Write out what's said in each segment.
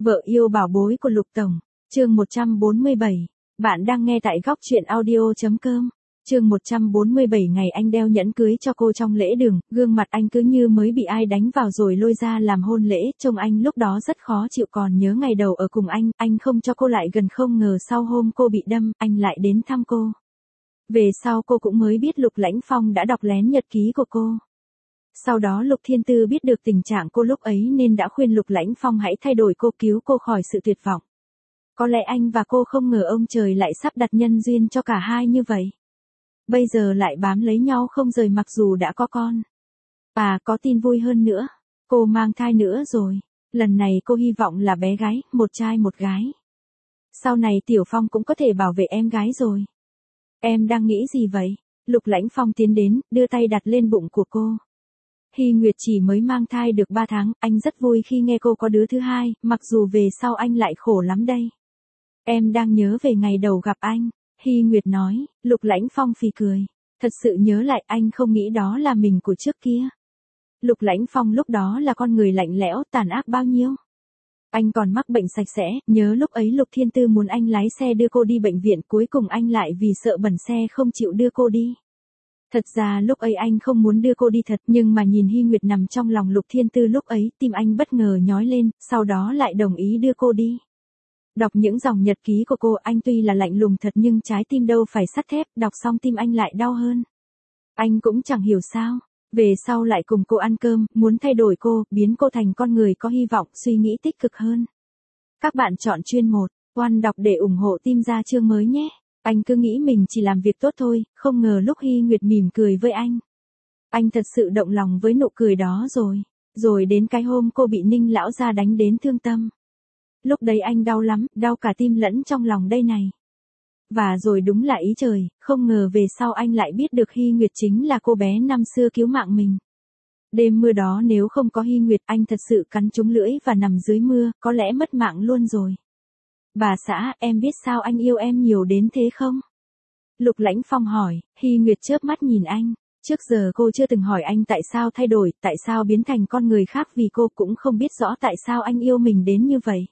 Vợ yêu bảo bối của Lục Tổng, chương 147. Bạn đang nghe tại góc truyện audio.com. Chương 147 ngày anh đeo nhẫn cưới cho cô trong lễ đường, gương mặt anh cứ như mới bị ai đánh vào rồi lôi ra làm hôn lễ, trông anh lúc đó rất khó chịu, còn nhớ ngày đầu ở cùng anh không cho cô lại gần, không ngờ sau hôm cô bị đâm, anh lại đến thăm cô. Về sau cô cũng mới biết Lục Lãnh Phong đã đọc lén nhật ký của cô. Sau đó Lục Thiên Tư biết được tình trạng cô lúc ấy nên đã khuyên Lục Lãnh Phong hãy thay đổi cô, cứu cô khỏi sự tuyệt vọng. Có lẽ anh và cô không ngờ ông trời lại sắp đặt nhân duyên cho cả hai như vậy. Bây giờ lại bám lấy nhau không rời mặc dù đã có con. Có tin vui hơn nữa. Cô mang thai nữa rồi. Lần này cô hy vọng là bé gái, một trai một gái. Sau này Tiểu Phong cũng có thể bảo vệ em gái rồi. Em đang nghĩ gì vậy? Lục Lãnh Phong tiến đến, đưa tay đặt lên bụng của cô. Hy Nguyệt chỉ mới mang thai được 3 tháng, anh rất vui khi nghe cô có đứa thứ hai, mặc dù về sau anh lại khổ lắm đây. Em đang nhớ về ngày đầu gặp anh, Hy Nguyệt nói. Lục Lãnh Phong phì cười. Thật sự nhớ lại, anh không nghĩ đó là mình của trước kia. Lục Lãnh Phong lúc đó là con người lạnh lẽo, tàn ác bao nhiêu. Anh còn mắc bệnh sạch sẽ, nhớ lúc ấy Lục Thiên Tư muốn anh lái xe đưa cô đi bệnh viện, cuối cùng anh lại vì sợ bẩn xe không chịu đưa cô đi. Thật ra lúc ấy anh không muốn đưa cô đi thật, nhưng mà nhìn Hy Nguyệt nằm trong lòng Lục Thiên Tư lúc ấy, tim anh bất ngờ nhói lên, sau đó lại đồng ý đưa cô đi. Đọc những dòng nhật ký của cô, anh tuy là lạnh lùng thật nhưng trái tim đâu phải sắt thép, đọc xong tim anh lại đau hơn. Anh cũng chẳng hiểu sao, về sau lại cùng cô ăn cơm, muốn thay đổi cô, biến cô thành con người có hy vọng, suy nghĩ tích cực hơn. Các bạn chọn chuyên 1, Oan đọc để ủng hộ team ra chương mới nhé. Anh cứ nghĩ mình chỉ làm việc tốt thôi, không ngờ lúc Hy Nguyệt mỉm cười với anh thật sự động lòng với nụ cười đó rồi. Rồi đến cái hôm cô bị Ninh lão gia đánh đến thương tâm. Lúc đấy anh đau lắm, đau cả tim lẫn trong lòng đây này. Và rồi đúng là ý trời, không ngờ về sau anh lại biết được Hy Nguyệt chính là cô bé năm xưa cứu mạng mình. Đêm mưa đó nếu không có Hy Nguyệt, anh thật sự cắn trúng lưỡi và nằm dưới mưa, có lẽ mất mạng luôn rồi. Bà xã, em biết sao anh yêu em nhiều đến thế không? Lục Lãnh Phong hỏi. Hy Nguyệt chớp mắt nhìn anh. Trước giờ cô chưa từng hỏi anh tại sao thay đổi, tại sao biến thành con người khác, vì cô cũng không biết rõ tại sao anh yêu mình đến như vậy.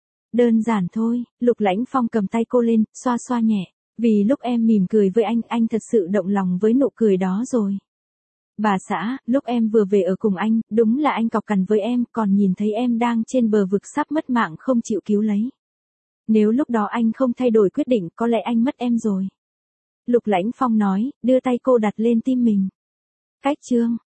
Đơn giản thôi. Lục Lãnh Phong cầm tay cô lên, xoa xoa nhẹ. Vì lúc em mỉm cười với anh thật sự động lòng với nụ cười đó rồi. Bà xã, lúc em vừa về ở cùng anh, đúng là anh cọc cằn với em, còn nhìn thấy em đang trên bờ vực sắp mất mạng không chịu cứu lấy. Nếu lúc đó anh không thay đổi quyết định, có lẽ anh mất em rồi. Lục Lãnh Phong nói, đưa tay cô đặt lên tim mình. Cách chương